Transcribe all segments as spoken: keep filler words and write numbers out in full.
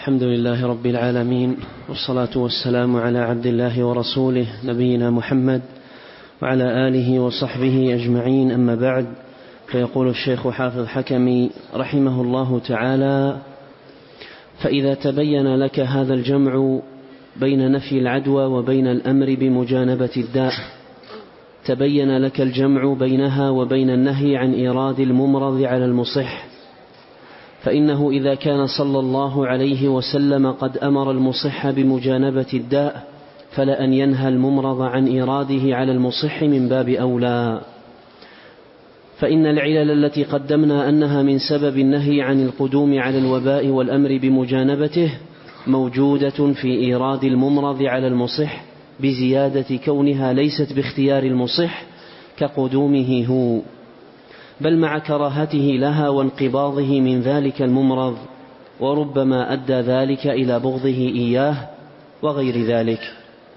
الحمد لله رب العالمين، والصلاة والسلام على عبد الله ورسوله نبينا محمد وعلى آله وصحبه أجمعين، أما بعد. فيقول الشيخ حافظ حكمي رحمه الله تعالى: فإذا تبين لك هذا الجمع بين نفي العدوى وبين الأمر بمجانبة الداء، تبين لك الجمع بينها وبين النهي عن إيراد الممرض على المصح، فإنه إذا كان صلى الله عليه وسلم قد أمر المصح بمجانبة الداء، فلأن ينهى الممرض عن إيراده على المصح من باب أولى. فإن العلل التي قدمنا أنها من سبب النهي عن القدوم على الوباء والأمر بمجانبته موجودة في إيراد الممرض على المصح، بزيادة كونها ليست باختيار المصح كقدومه هو، بل مع كراهته لها وانقباضه من ذلك الممرض، وربما أدى ذلك إلى بغضه إياه وغير ذلك.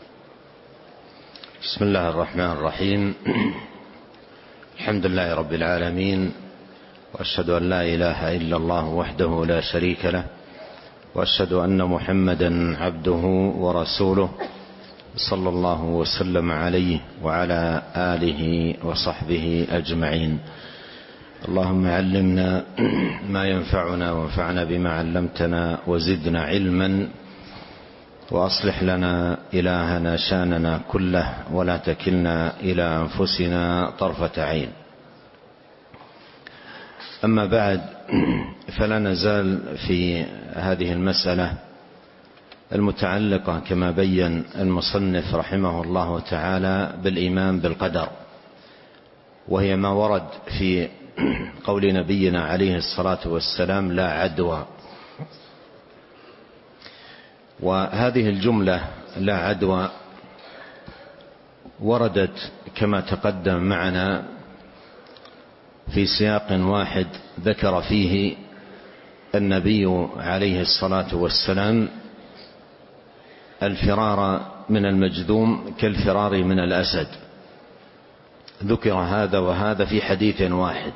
بسم الله الرحمن الرحيم. الحمد لله رب العالمين، وأشهد أن لا إله إلا الله وحده لا شريك له، وأشهد أن محمدا عبده ورسوله، صلى الله وسلم عليه وعلى آله وصحبه أجمعين. اللهم علمنا ما ينفعنا وانفعنا بما علمتنا وزدنا علما، وأصلح لنا إلهنا شاننا كله، ولا تكلنا إلى أنفسنا طرفة عين. أما بعد، فلا نزال في هذه المسألة المتعلقة كما بين المصنف رحمه الله تعالى بالإيمان بالقدر، وهي ما ورد في قول نبينا عليه الصلاة والسلام: لا عدوى. وهذه الجملة لا عدوى وردت كما تقدم معنا في سياق واحد ذكر فيه النبي عليه الصلاة والسلام الفرار من المجذوم كالفرار من الأسد. ذكر هذا وهذا في حديث واحد.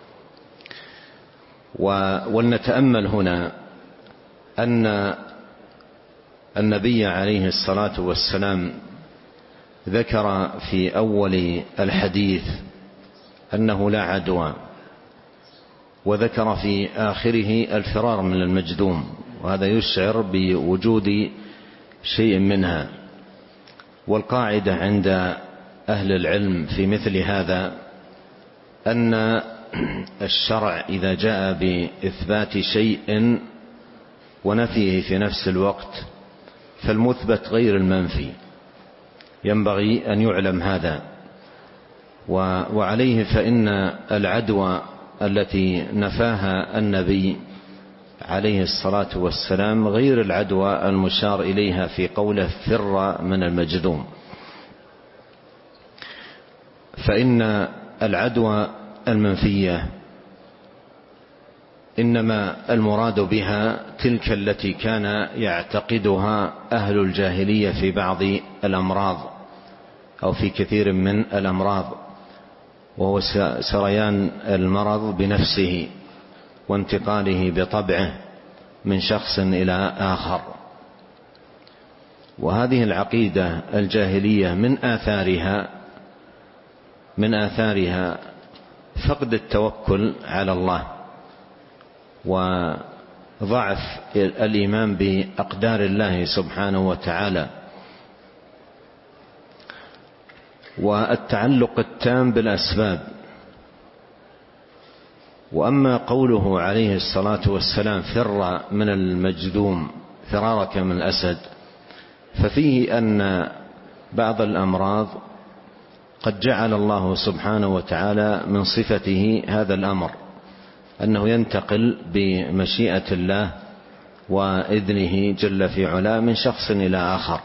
ولنتأمل هنا أن النبي عليه الصلاة والسلام ذكر في أول الحديث أنه لا عدوى، وذكر في آخره الفرار من المجذوم، وهذا يشعر بوجود شيء منها. والقاعدة عند أهل العلم في مثل هذا أن الشرع إذا جاء بإثبات شيء ونفيه في نفس الوقت فالمثبت غير المنفي، ينبغي أن يعلم هذا. وعليه فإن العدوى التي نفاها النبي عليه الصلاة والسلام غير العدوى المشار إليها في قوله فر من المجذوم. فإن العدوى المنفية إنما المراد بها تلك التي كان يعتقدها أهل الجاهلية في بعض الأمراض أو في كثير من الأمراض، وهو سريان المرض بنفسه وانتقاله بطبعه من شخص إلى آخر. وهذه العقيدة الجاهلية من آثارها من آثارها فقد التوكل على الله، وضعف الإيمان بأقدار الله سبحانه وتعالى، والتعلق التام بالأسباب. وأما قوله عليه الصلاة والسلام فر من المجذوم فرارك من الأسد، ففيه أن بعض الأمراض قد جعل الله سبحانه وتعالى من صفته هذا الأمر، أنه ينتقل بمشيئة الله وإذنه جل في علاه من شخص إلى آخر،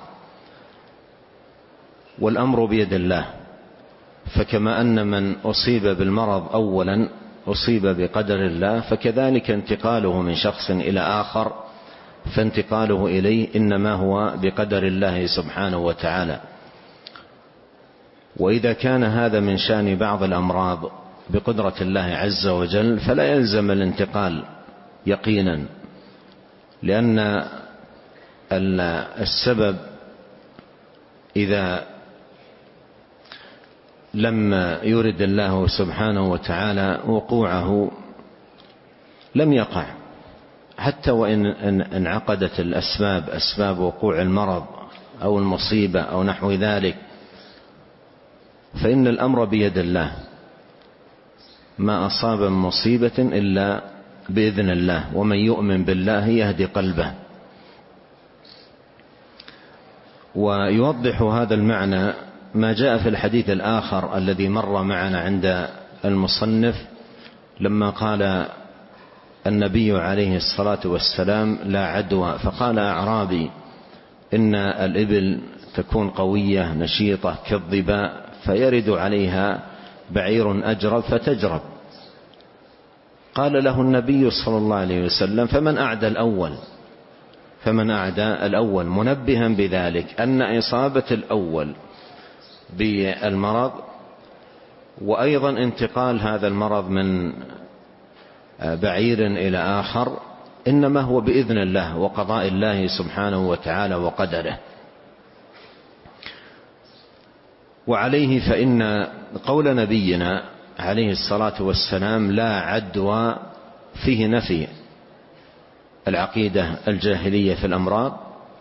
والأمر بيد الله. فكما أن من أصيب بالمرض أولا أصيب بقدر الله، فكذلك انتقاله من شخص إلى آخر فانتقاله إليه إنما هو بقدر الله سبحانه وتعالى. وإذا كان هذا من شأن بعض الأمراض بقدرة الله عز وجل فلا يلزم الانتقال يقينا، لأن السبب إذا لم يرد الله سبحانه وتعالى وقوعه لم يقع، حتى وإن انعقدت الأسباب، أسباب وقوع المرض أو المصيبة أو نحو ذلك، فإن الأمر بيد الله، ما أصاب من مصيبة إلا بإذن الله، ومن يؤمن بالله يهدي قلبه. ويوضح هذا المعنى ما جاء في الحديث الآخر الذي مر معنا عند المصنف، لما قال النبي عليه الصلاة والسلام: لا عدوى. فقال أعرابي: إن الإبل تكون قوية نشيطة كالظباء، فيرد عليها بعير أجرب فتجرب. قال له النبي صلى الله عليه وسلم: فمن أعدى الأول؟ فمن أعدى الأول، منبها بذلك أن إصابة الأول بالمرض وأيضا انتقال هذا المرض من بعير إلى آخر إنما هو بإذن الله وقضاء الله سبحانه وتعالى وقدره. وعليه فإن قول نبينا عليه الصلاة والسلام: لا عدوى، فيه نفي العقيدة الجاهلية في الأمراض،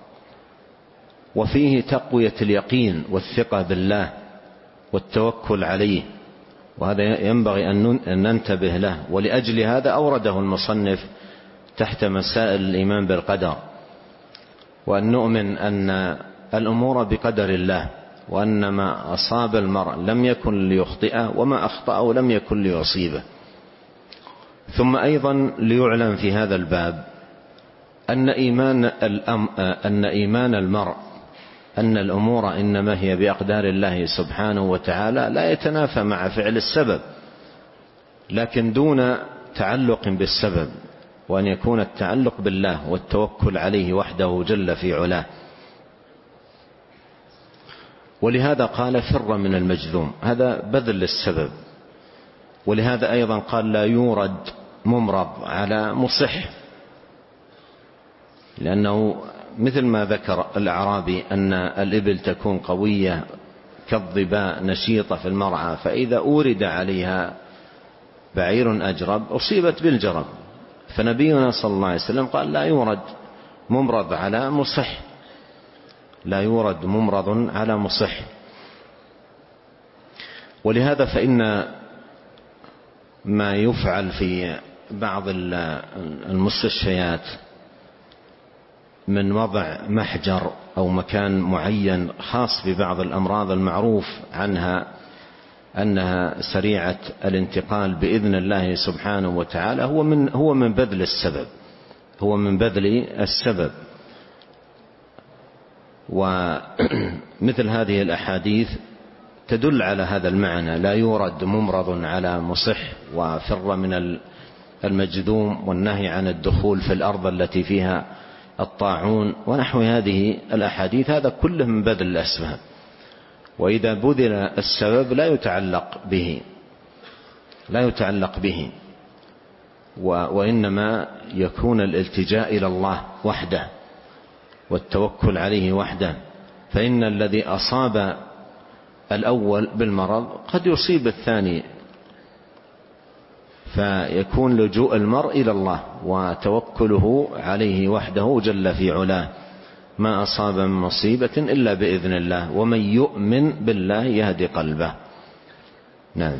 وفيه تقوية اليقين والثقة بالله والتوكل عليه، وهذا ينبغي أن ننتبه له. ولأجل هذا أورده المصنف تحت مسائل الإيمان بالقدر، وأن نؤمن أن الأمور بقدر الله، وأن ما أصاب المرء لم يكن ليخطئه، وما أخطأه لم يكن ليصيبه. ثم أيضا ليعلم في هذا الباب أن إيمان, أن إيمان المرء أن الأمور إنما هي بأقدار الله سبحانه وتعالى لا يتنافى مع فعل السبب، لكن دون تعلق بالسبب، وأن يكون التعلق بالله والتوكل عليه وحده جل في علاه. ولهذا قال: فر من المجذوم، هذا بذل السبب. ولهذا أيضا قال: لا يورد ممرض على مصح، لأنه مثل ما ذكر الأعرابي أن الإبل تكون قوية كالظباء نشيطة في المرعى، فإذا أورد عليها بعير أجرب أصيبت بالجرب. فنبينا صلى الله عليه وسلم قال: لا يورد ممرض على مصح، لا يورد ممرض على مصح. ولهذا فإن ما يفعل في بعض المستشفيات من وضع محجر أو مكان معين خاص ببعض الأمراض المعروف عنها أنها سريعة الانتقال بإذن الله سبحانه وتعالى، هو من هو من بذل السبب، هو من بذل السبب. ومثل هذه الأحاديث تدل على هذا المعنى: لا يورد ممرض على مصح، وفر من المجذوم، والنهي عن الدخول في الأرض التي فيها الطاعون، ونحو هذه الأحاديث. هذا كله من بذل الأسباب، وإذا بذل السبب لا يتعلق به لا يتعلق به وإنما يكون الالتجاء إلى الله وحده والتوكل عليه وحده. فإن الذي أصاب الأول بالمرض قد يصيب الثاني، فيكون لجوء المرء إلى الله وتوكله عليه وحده جل في علاه. ما أصاب من مصيبة إلا بإذن الله، ومن يؤمن بالله يهدي قلبه. نعم.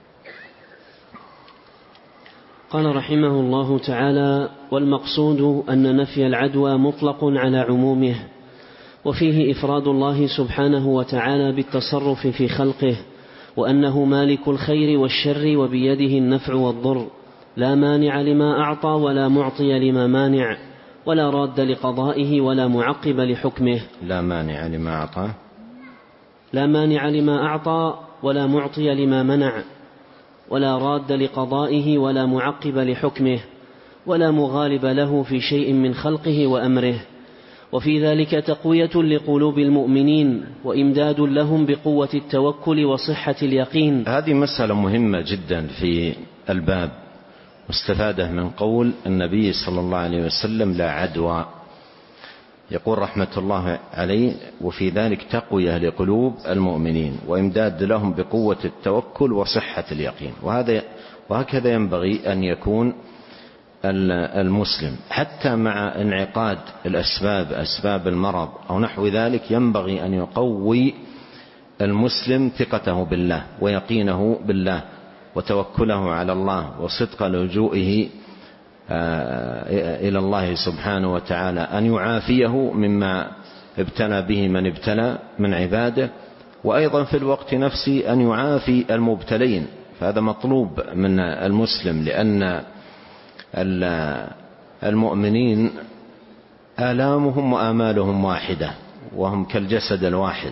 قال رحمه الله تعالى: والمقصود أن نفي العدوى مطلق على عمومه، وفيه إفراد الله سبحانه وتعالى بالتصرف في خلقه، وأنه مالك الخير والشر وبيده النفع والضر، لا مانع لما أعطى ولا معطي لما مانع، ولا راد لقضائه ولا معقب لحكمه. لا مانع لما أعطى لا مانع لما أعطى ولا معطي لما منع، ولا راد لقضائه ولا معقب لحكمه، ولا مغالب له في شيء من خلقه وأمره. وفي ذلك تقوية لقلوب المؤمنين وإمداد لهم بقوة التوكل وصحة اليقين. هذه مسألة مهمة جدا في الباب، مستفادة من قول النبي صلى الله عليه وسلم لا عدوى. يقول رحمة الله عليه: وفي ذلك تقوية لقلوب المؤمنين وإمداد لهم بقوة التوكل وصحة اليقين. وهذا وهكذا ينبغي أن يكون المسلم، حتى مع انعقاد الأسباب، أسباب المرض أو نحو ذلك، ينبغي أن يقوي المسلم ثقته بالله ويقينه بالله وتوكله على الله وصدق لجوئه إلى الله سبحانه وتعالى، أن يعافيه مما ابتلى به من ابتلى من عباده، وأيضا في الوقت نفسه أن يعافي المبتلين. فهذا مطلوب من المسلم، لأن المؤمنين آلامهم وآمالهم واحدة وهم كالجسد الواحد.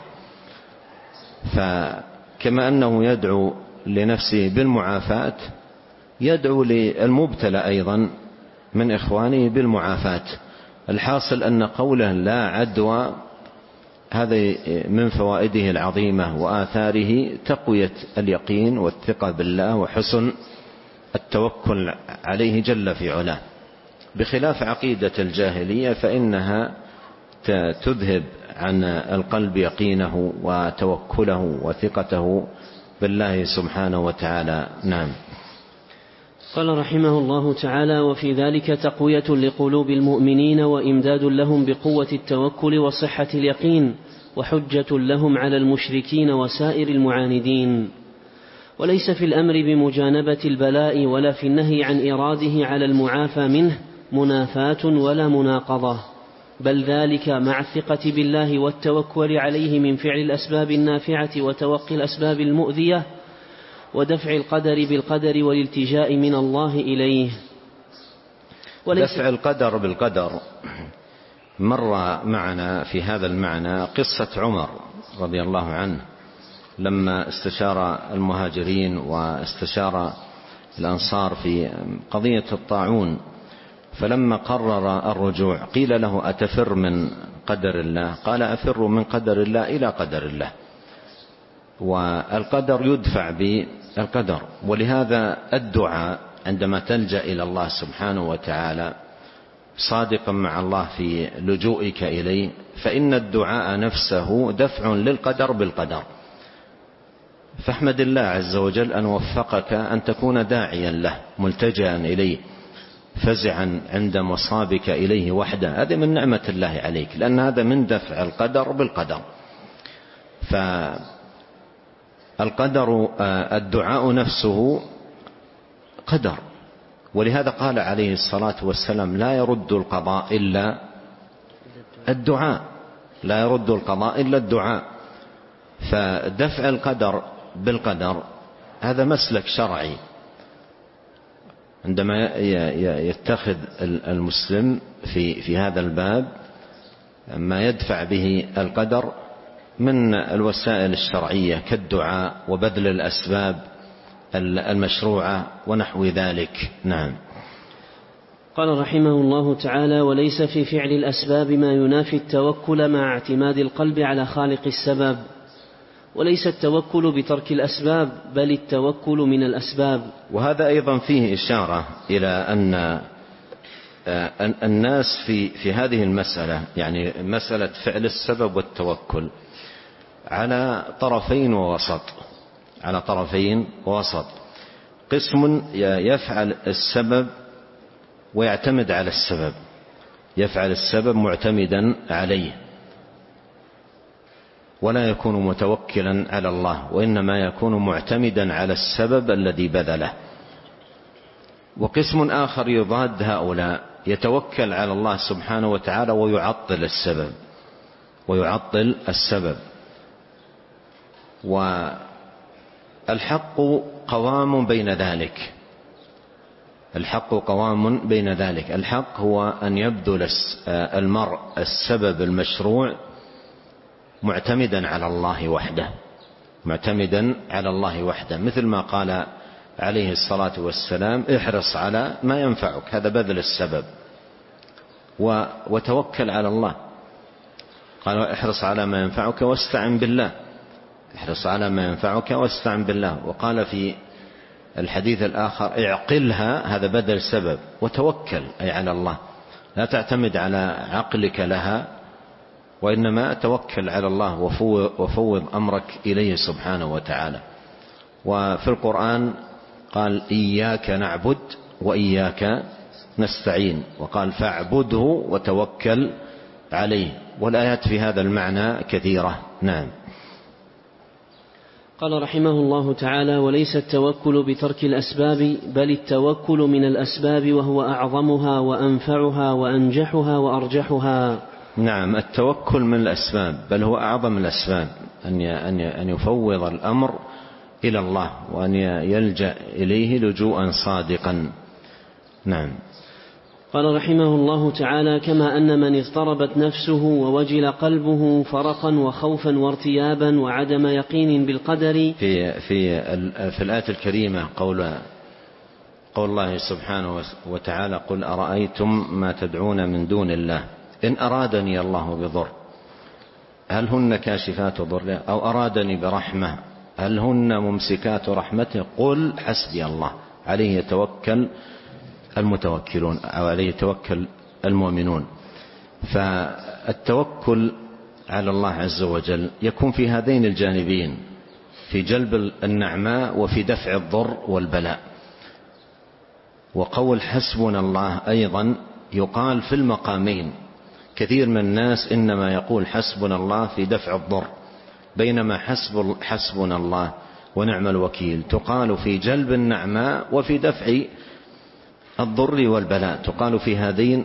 فكما أنه يدعو لنفسه بالمعافاة، يدعو للمبتلى أيضا من إخوانه بالمعافاة. الحاصل أن قوله لا عدوى هذا من فوائده العظيمة وآثاره تقوية اليقين والثقة بالله وحسن التوكل عليه جل في علاه، بخلاف عقيدة الجاهلية فإنها تذهب عن القلب يقينه وتوكله وثقته بالله سبحانه وتعالى. نعم. قال رحمه الله تعالى: وفي ذلك تقوية لقلوب المؤمنين وإمداد لهم بقوة التوكل وصحة اليقين وحجة لهم على المشركين وسائر المعاندين. وليس في الأمر بمجانبة البلاء ولا في النهي عن إراده على المعافى منه منافاة ولا مناقضة، بل ذلك مع الثقة بالله والتوكل عليه من فعل الأسباب النافعة وتوقي الأسباب المؤذية ودفع القدر بالقدر والالتجاء من الله إليه. دفع القدر بالقدر مر معنا في هذا المعنى قصة عمر رضي الله عنه لما استشار المهاجرين واستشار الأنصار في قضية الطاعون، فلما قرر الرجوع قيل له: أتفر من قدر الله؟ قال: أفر من قدر الله إلى قدر الله. والقدر يدفع بالقدر. ولهذا الدعاء عندما تلجأ إلى الله سبحانه وتعالى صادقا مع الله في لجوئك إليه، فإن الدعاء نفسه دفع للقدر بالقدر. فاحمد الله عز وجل أن وفقك أن تكون داعيا له ملتجئا إليه فزعا عند مصابك إليه وحده. هذا من نعمة الله عليك، لأن هذا من دفع القدر بالقدر. فالقدر الدعاء نفسه قدر. ولهذا قال عليه الصلاة والسلام: لا يرد القضاء إلا الدعاء، لا يرد القضاء إلا الدعاء. فدفع القدر بالقدر هذا مسلك شرعي عندما يتخذ المسلم في في هذا الباب ما يدفع به القدر من الوسائل الشرعية كالدعاء وبذل الأسباب المشروعة ونحو ذلك. نعم. قال رحمه الله تعالى: وليس في فعل الأسباب ما ينافي التوكل مع اعتماد القلب على خالق السبب. وليس التوكل بترك الأسباب بل التوكل من الأسباب. وهذا أيضا فيه إشارة إلى أن الناس في في هذه المسألة، يعني مسألة فعل السبب والتوكل، على طرفين ووسط، على طرفين ووسط. قسم يفعل السبب ويعتمد على السبب، يفعل السبب معتمدا عليه ولا يكون متوكلا على الله، وإنما يكون معتمدا على السبب الذي بذله. وقسم آخر يضاد هؤلاء، يتوكل على الله سبحانه وتعالى ويعطل السبب ويعطل السبب. والحق قوام بين ذلك، الحق قوام بين ذلك. الحق هو أن يبذل المرء السبب المشروع معتمدا على الله وحده، معتمدا على الله وحده، مثل ما قال عليه الصلاة والسلام: احرص على ما ينفعك، هذا بذل السبب، وتوكل على الله. قال: احرص على ما ينفعك واستعن بالله، احرص على ما ينفعك واستعن بالله. وقال في الحديث الآخر اعقلها، هذا بدل سبب، وتوكل أي على الله، لا تعتمد على عقلك لها، وإنما توكل على الله وفوض أمرك إليه سبحانه وتعالى. وفي القرآن قال إياك نعبد وإياك نستعين، وقال فاعبده وتوكل عليه، والآيات في هذا المعنى كثيرة. نعم. قال رحمه الله تعالى: وليس التوكل بترك الأسباب، بل التوكل من الأسباب، وهو أعظمها وأنفعها وأنجحها وأرجحها. نعم، التوكل من الأسباب، بل هو أعظم الأسباب، أن يفوض الأمر إلى الله وأن يلجأ إليه لجوءا صادقا. نعم. قال رحمه الله تعالى: كما أن من اضطربت نفسه ووجل قلبه فرقا وخوفا وارتيابا وعدم يقين بالقدر. في في في الآية الكريمة قول قول الله سبحانه وتعالى: قل أرأيتم ما تدعون من دون الله إن أرادني الله بضر هل هن كاشفات ضره أو أرادني برحمة هل هن ممسكات رحمته قل حسبي الله عليه يتوكل المتوكلون أو عليه يتوكل المؤمنون. فالتوكل على الله عز وجل يكون في هذين الجانبين، في جلب النعماء وفي دفع الضر والبلاء. وقول حسبنا الله أيضا يقال في المقامين. كثير من الناس إنما يقول حسبنا الله في دفع الضر، بينما حسب حسبنا الله ونعم الوكيل تقال في جلب النعماء وفي دفع الضر والبلاء، تقال في هذين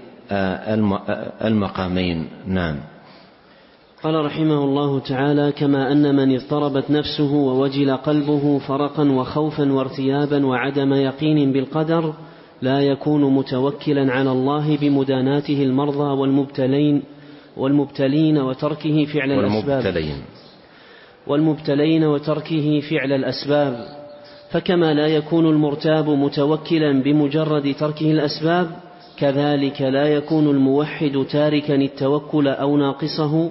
المقامين. نعم. قال رحمه الله تعالى: كما أن من اضطربت نفسه ووجل قلبه فرقا وخوفا وارتيابا وعدم يقين بالقدر لا يكون متوكلا على الله بمداناته المرضى والمبتلين والمبتلين وتركه فعل الأسباب والمبتلين, والمبتلين وتركه فعل الأسباب. فكما لا يكون المرتاب متوكلا بمجرد تركه الأسباب، كذلك لا يكون الموحد تاركا التوكل أو ناقصه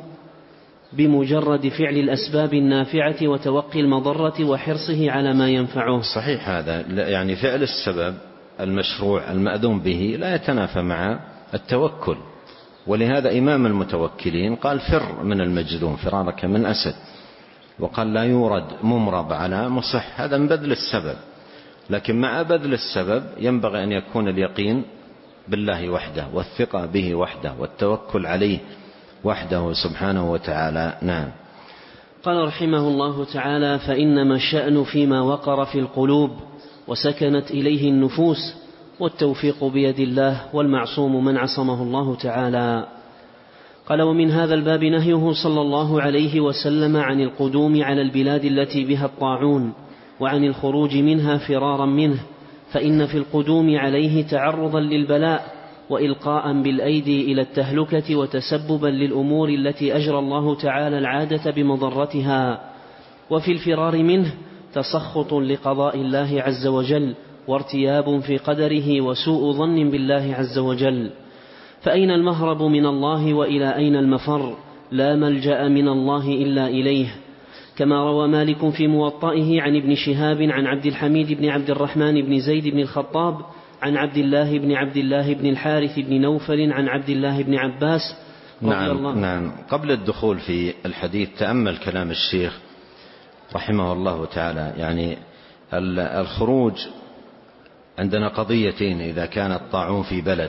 بمجرد فعل الأسباب النافعة وتوقي المضرة وحرصه على ما ينفعه. صحيح هذا، يعني فعل السبب المشروع المأذون به لا يتنافى مع التوكل. ولهذا إمام المتوكلين قال فر من المجذوم فرارك من أسد، وقال لا يورد ممرض على مصح، هذا من بذل السبب. لكن مع بذل السبب ينبغي أن يكون اليقين بالله وحده والثقة به وحده والتوكل عليه وحده سبحانه وتعالى. نعم. قال رحمه الله تعالى: فإنما الشأن فيما وقر في القلوب وسكنت إليه النفوس، والتوفيق بيد الله، والمعصوم من عصمه الله تعالى. قال: ومن هذا الباب نهيه صلى الله عليه وسلم عن القدوم على البلاد التي بها الطاعون وعن الخروج منها فرارا منه، فإن في القدوم عليه تعرضا للبلاء وإلقاء بالأيدي إلى التهلكة وتسببا للأمور التي أجرى الله تعالى العادة بمضرتها، وفي الفرار منه تسخط لقضاء الله عز وجل وارتياب في قدره وسوء ظن بالله عز وجل. فأين المهرب من الله وإلى أين المفر؟ لا ملجأ من الله إلا إليه. كما روى مالك في موطئه عن ابن شهاب عن عبد الحميد بن عبد الرحمن بن زيد بن الخطاب عن عبد الله بن عبد الله بن الحارث بن نوفل عن عبد الله بن عباس رضي نعم الله. نعم. قبل الدخول في الحديث تأمل كلام الشيخ رحمه الله تعالى. يعني الخروج عندنا قضيتين إذا كان الطاعون في بلد،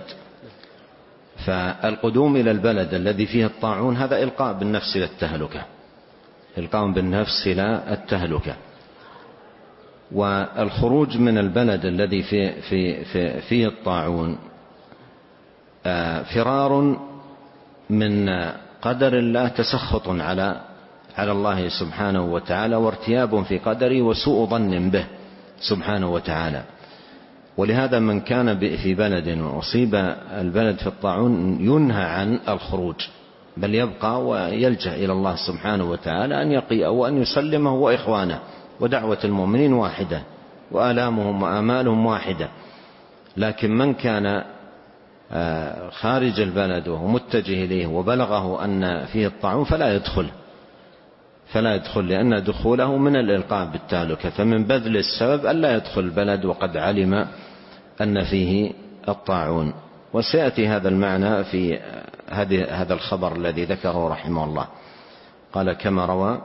فالقدوم إلى البلد الذي فيه الطاعون هذا إلقاء بالنفس إلى التهلكة، إلقاء بالنفس إلى التهلكة. والخروج من البلد الذي في في في فيه الطاعون فرار من قدر الله، تسخط على على الله سبحانه وتعالى، وارتياب في قدره، وسوء ظن به سبحانه وتعالى. ولهذا من كان في بلد وأصيب البلد في الطاعون ينهى عن الخروج، بل يبقى ويلجأ إلى الله سبحانه وتعالى أن يقيه وأن يسلمه وإخوانه، ودعوة المؤمنين واحدة وآلامهم وآمالهم واحدة. لكن من كان خارج البلد وهو متجه إليه وبلغه أن فيه الطاعون فلا يدخل، فلا يدخل، لأن دخوله من الإلقاء بالتهلكة، فمن بذل السبب ألا يدخل البلد وقد علم أن فيه الطاعون. وسيأتي هذا المعنى في هذا الخبر الذي ذكره رحمه الله. قال كما روى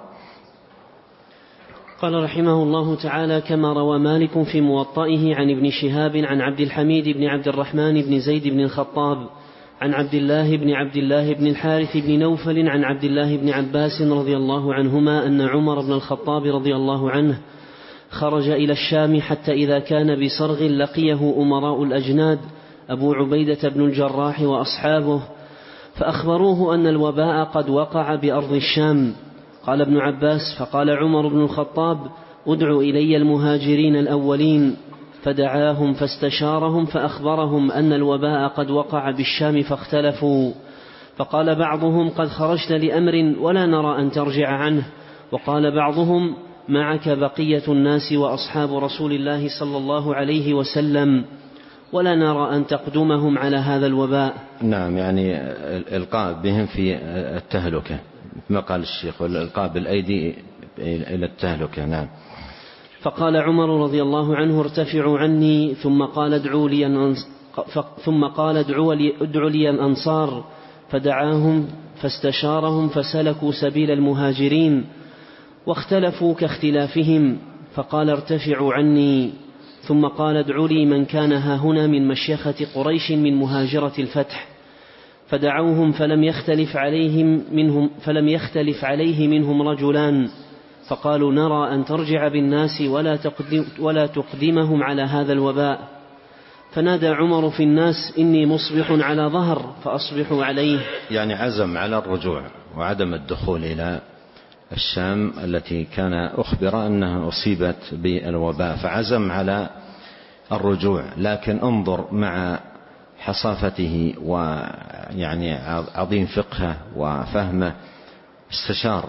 قال رحمه الله تعالى: كما روى مالك في موطئه عن ابن شهاب عن عبد الحميد بن عبد الرحمن بن زيد بن الخطاب عن عبد الله بن عبد الله بن الحارث بن نوفل عن عبد الله بن عباس رضي الله عنهما أن عمر بن الخطاب رضي الله عنه خرج إلى الشام حتى إذا كان بصرغ لقيه أمراء الأجناد أبو عبيدة بن الجراح وأصحابه فأخبروه أن الوباء قد وقع بأرض الشام. قال ابن عباس: فقال عمر بن الخطاب: ادعوا إلي المهاجرين الأولين، فدعاهم فاستشارهم فأخبرهم أن الوباء قد وقع بالشام فاختلفوا، فقال بعضهم: قد خرجت لأمر ولا نرى أن ترجع عنه، وقال بعضهم: معك بقية الناس وأصحاب رسول الله صلى الله عليه وسلم ولا نرى أن تقدمهم على هذا الوباء. نعم، يعني الإلقاء بهم في التهلكة ما قال الشيخ، والإلقاء بالأيدي إلى التهلكة. نعم. فقال عمر رضي الله عنه: ارتفعوا عني، ثم قال ادعوا لي ثم قال ادعوا لي ادعوا لي الأنصار، فدعاهم فاستشارهم فسلكوا سبيل المهاجرين واختلفوا كاختلافهم، فقال ارتفعوا عني، ثم قال ادعوا لي من كان هاهنا من مشيخة قريش من مهاجرة الفتح، فدعوهم فلم يختلف عليهم منهم فلم يختلف عليه منهم رجلان، فقالوا نرى أن ترجع بالناس ولا تقدم ولا تقدمهم على هذا الوباء. فنادى عمر في الناس: إني مصبح على ظهر فأصبحوا عليه. يعني عزم على الرجوع وعدم الدخول إلى الشام التي كان أخبر أنها أصيبت بالوباء، فعزم على الرجوع. لكن انظر مع حصافته ويعني عظيم فقهه وفهمه، استشار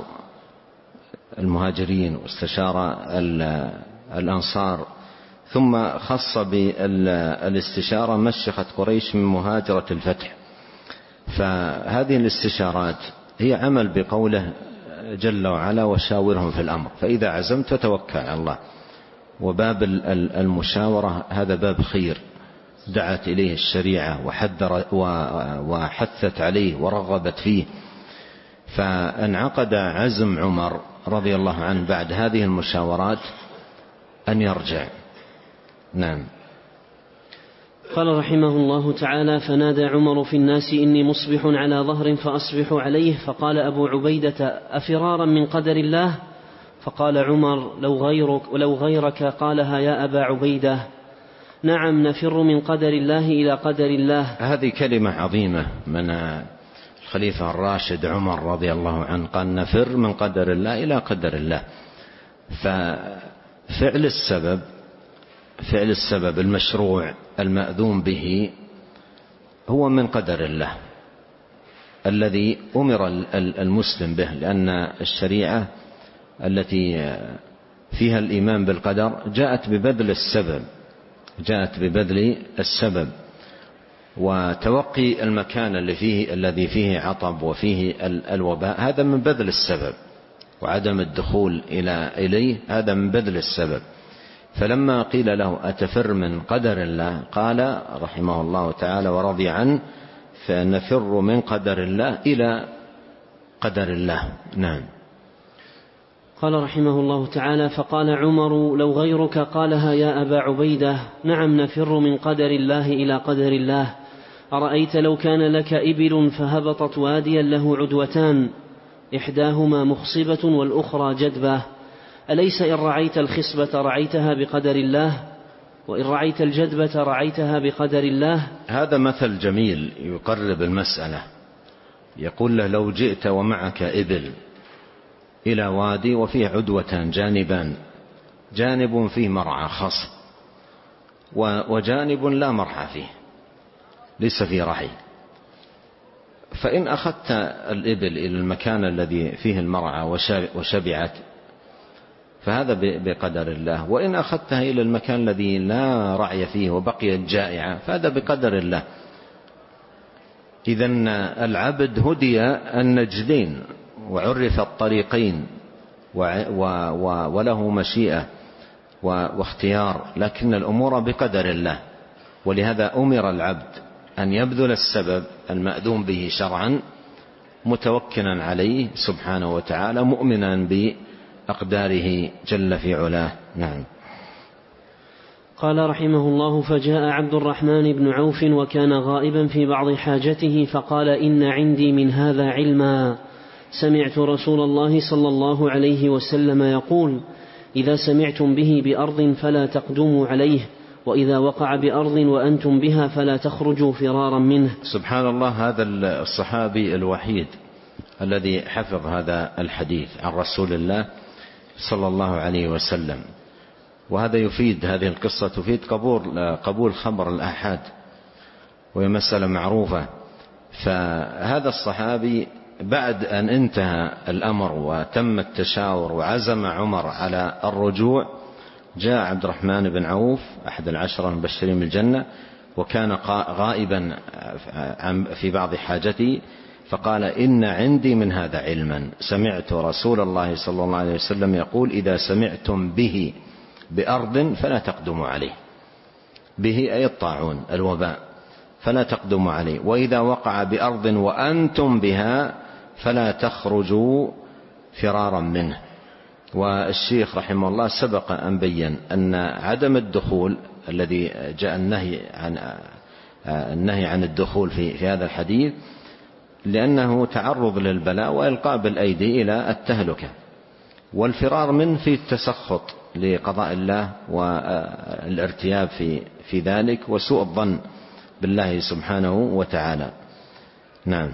المهاجرين واستشار الأنصار، ثم خص بالاستشارة مشيخة قريش من مهاجرة الفتح. فهذه الاستشارات هي عمل بقوله جل وعلا: وشاورهم في الأمر، فإذا عزمت فتوكل على الله. وباب المشاورة هذا باب خير دعت إليه الشريعة وحذر وحثت عليه ورغبت فيه. فانعقد عزم عمر رضي الله عنه بعد هذه المشاورات أن يرجع. نعم. قال رحمه الله تعالى: فنادى عمر في الناس: إني مصبح على ظهر فأصبح عليه. فقال أبو عبيدة: أفرارا من قدر الله؟ فقال عمر: لو غيرك, لو غيرك قالها يا أبا عبيدة. نعم، نفر من قدر الله إلى قدر الله. هذه كلمة عظيمة من الخليفة الراشد عمر رضي الله عنه، قال نفر من قدر الله إلى قدر الله. ففعل السبب فعل السبب المشروع المأذون به هو من قدر الله الذي أمر المسلم به، لأن الشريعة التي فيها الإيمان بالقدر جاءت ببذل السبب جاءت ببذل السبب وتوقي المكان اللي فيه الذي فيه عطب وفيه الوباء، هذا من بذل السبب، وعدم الدخول إلى إليه هذا من بذل السبب. فلما قيل له أتفر من قدر الله قال رحمه الله تعالى ورضي عنه: فنفر من قدر الله إلى قدر الله. نعم. قال رحمه الله تعالى: فقال عمر: لو غيرك قالها يا أبا عبيدة. نعم، نفر من قدر الله إلى قدر الله. أرأيت لو كان لك إبل فهبطت واديا له عدوتان، إحداهما مخصبة والأخرى جدبة، أليس إن رعيت الخصبة رعيتها بقدر الله، وإن رعيت الجدبة رعيتها بقدر الله؟ هذا مثل جميل يقرب المسألة. يقول له: لو جئت ومعك إبل إلى وادي وفيه عدوتان جانبان، جانب فيه مرعى خصب وجانب لا مرعى فيه ليس فيه رعي، فإن أخذت الإبل إلى المكان الذي فيه المرعى وشبعت فهذا بقدر الله، وإن أخذتها إلى المكان الذي لا رعي فيه وبقيت جائعة فهذا بقدر الله. إذن العبد هدي النجدين وعرف الطريقين، وله مشيئة واختيار، لكن الأمور بقدر الله. ولهذا أمر العبد أن يبذل السبب المأذون به شرعا متوكلا عليه سبحانه وتعالى، مؤمنا بأقداره جل في علاه. نعم. قال رحمه الله: فجاء عبد الرحمن بن عوف وكان غائبا في بعض حاجته فقال: إن عندي من هذا علما، سمعت رسول الله صلى الله عليه وسلم يقول: إذا سمعتم به بأرض فلا تقدموا عليه، وإذا وقع بأرض وأنتم بها فلا تخرجوا فرارا منه. سبحان الله، هذا الصحابي الوحيد الذي حفظ هذا الحديث عن رسول الله صلى الله عليه وسلم. وهذا يفيد، هذه القصة تفيد قبول, قبول خبر الآحاد، وهي مسألة معروفة. فهذا الصحابي بعد أن انتهى الأمر وتم التشاور وعزم عمر على الرجوع، جاء عبد الرحمن بن عوف أحد العشرة المبشرين بالجنة، وكان غائبا في بعض حاجته، فقال: إن عندي من هذا علما، سمعت رسول الله صلى الله عليه وسلم يقول: إذا سمعتم به بأرض فلا تقدموا عليه. به أي الطاعون، الوباء، فلا تقدموا عليه. وإذا وقع بأرض وأنتم بها فلا تخرجوا فرارا منه. والشيخ رحمه الله سبق أن بين أن عدم الدخول الذي جاء النهي عن النهي عن الدخول في في هذا الحديث لأنه تعرض للبلاء وإلقاء بالأيدي إلى التهلكة، والفرار منه في التسخط لقضاء الله والارتياب في في ذلك وسوء الظن بالله سبحانه وتعالى. نعم.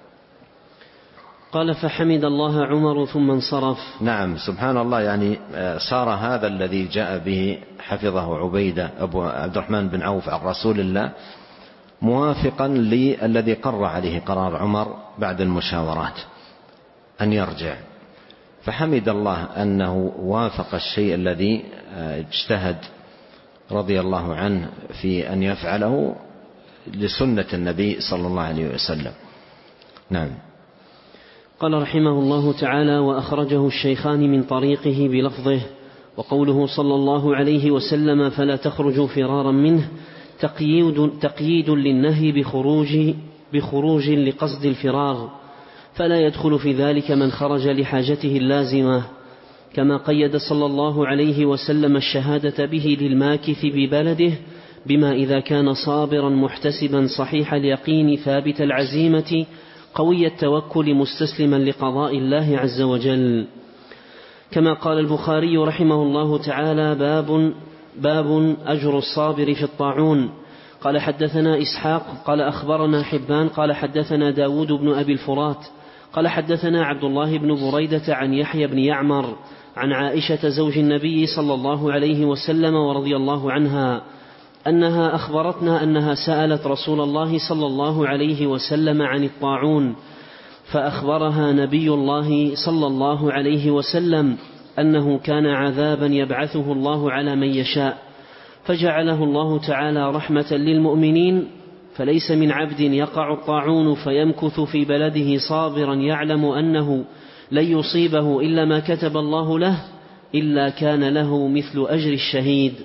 قال: فحمد الله عمر ثم انصرف. نعم، سبحان الله، يعني صار هذا الذي جاء به حفظه عبيدة أبو عبد الرحمن بن عوف عن رسول الله موافقا للذي قر عليه قرار عمر بعد المشاورات أن يرجع، فحمد الله أنه وافق الشيء الذي اجتهد رضي الله عنه في أن يفعله لسنة النبي صلى الله عليه وسلم. نعم. قال رحمه الله تعالى: وأخرجه الشيخان من طريقه بلفظه. وقوله صلى الله عليه وسلم فلا تخرجوا فرارا منه تقييد, تقييد للنهي بخروج, بخروج لقصد الفرار، فلا يدخل في ذلك من خرج لحاجته اللازمة، كما قيد صلى الله عليه وسلم الشهادة به للماكث ببلده بما إذا كان صابرا محتسبا صحيح اليقين ثابت العزيمة قوي التوكل مستسلما لقضاء الله عز وجل. كما قال البخاري رحمه الله تعالى: باب, باب أجر الصابر في الطاعون. قال: حدثنا إسحاق قال أخبرنا حبان قال حدثنا داود بن أبي الفرات قال حدثنا عبد الله بن بريدة عن يحيى بن يعمر عن عائشة زوج النبي صلى الله عليه وسلم ورضي الله عنها أنها أخبرتنا أنها سألت رسول الله صلى الله عليه وسلم عن الطاعون، فأخبرها نبي الله صلى الله عليه وسلم أنه كان عذابا يبعثه الله على من يشاء، فجعله الله تعالى رحمة للمؤمنين، فليس من عبد يقع الطاعون فيمكث في بلده صابرا يعلم أنه لن يصيبه إلا ما كتب الله له إلا كان له مثل أجر الشهيد.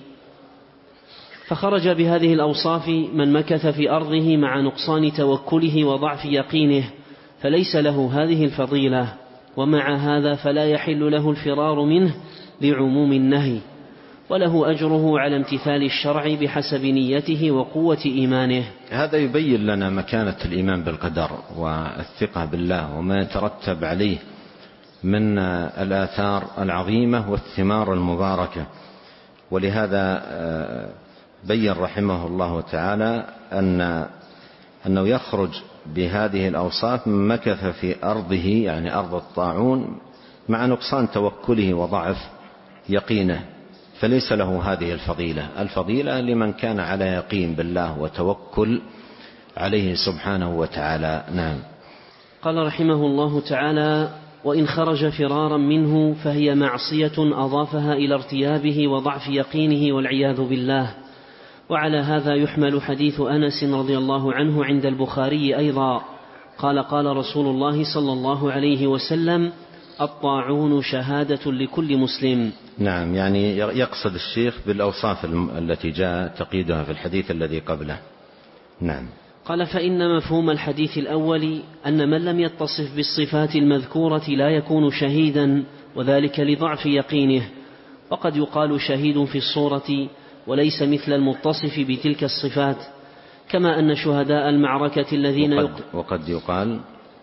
فخرج بهذه الأوصاف من مكث في أرضه مع نقصان توكله وضعف يقينه، فليس له هذه الفضيلة، ومع هذا فلا يحل له الفرار منه لعموم النهي، وله أجره على امتثال الشرع بحسب نيته وقوة إيمانه. هذا يبين لنا مكانة الإيمان بالقدر والثقة بالله وما يترتب عليه من الآثار العظيمة والثمار المباركة. ولهذا بين رحمه الله تعالى أن أنه يخرج بهذه الأوصاف من مكث في أرضه، يعني أرض الطاعون، مع نقصان توكله وضعف يقينه، فليس له هذه الفضيلة. الفضيلة لمن كان على يقين بالله وتوكل عليه سبحانه وتعالى. نعم. قال رحمه الله تعالى: وإن خرج فرارا منه فهي معصية أضافها إلى ارتيابه وضعف يقينه والعياذ بالله. وعلى هذا يحمل حديث أنس رضي الله عنه عند البخاري أيضا قال: قال رسول الله صلى الله عليه وسلم: الطاعون شهادة لكل مسلم. نعم، يعني يقصد الشيخ بالأوصاف التي جاء تقييدها في الحديث الذي قبله. نعم. قال: فإن مفهوم الحديث الأول أن من لم يتصف بالصفات المذكورة لا يكون شهيدا، وذلك لضعف يقينه. وقد يقال شهيد في الصورة وليس مثل المتصف بتلك الصفات، كما أن شهداء المعركة الذين وقد, وقد يقال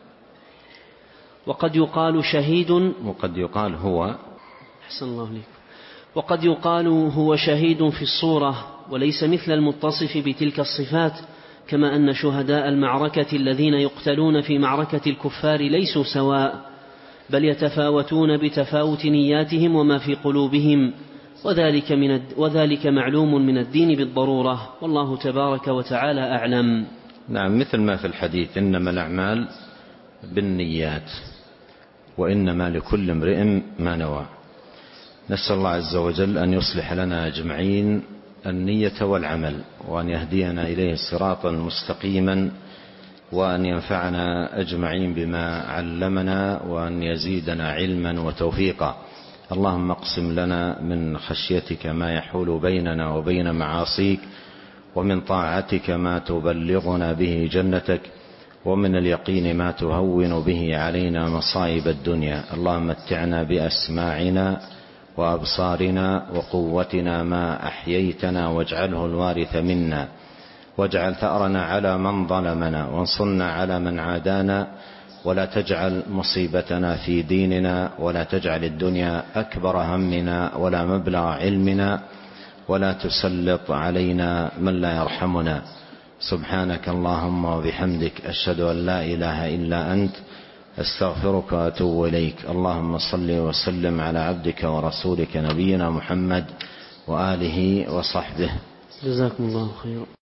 وقد يقال شهيد وقد يقال هو أحسن الله عليك وقد يقال هو شهيد في الصورة وليس مثل المتصف بتلك الصفات، كما أن شهداء المعركة الذين يقتلون في معركة الكفار ليسوا سواء، بل يتفاوتون بتفاوت نياتهم وما في قلوبهم، وذلك, من وذلك معلوم من الدين بالضرورة، والله تبارك وتعالى أعلم. نعم، مثل ما في الحديث: إنما الأعمال بالنيات وإنما لكل امرئ ما نوى. نسأل الله عز وجل أن يصلح لنا أجمعين النية والعمل، وأن يهدينا إليه صراطا مستقيما، وأن ينفعنا أجمعين بما علمنا، وأن يزيدنا علما وتوفيقا. اللهم اقسم لنا من خشيتك ما يحول بيننا وبين معاصيك، ومن طاعتك ما تبلغنا به جنتك، ومن اليقين ما تهون به علينا مصائب الدنيا. اللهم متعنا بأسماعنا وأبصارنا وقوتنا ما أحييتنا، واجعله الوارث منا، واجعل ثأرنا على من ظلمنا، وانصرنا على من عادانا، ولا تجعل مصيبتنا في ديننا، ولا تجعل الدنيا أكبر همنا ولا مبلغ علمنا، ولا تسلط علينا من لا يرحمنا. سبحانك اللهم وبحمدك، أشهد أن لا إله إلا أنت، أستغفرك وأتوب إليك. اللهم صل وسلم على عبدك ورسولك نبينا محمد وآله وصحبه. جزاكم الله خيرا.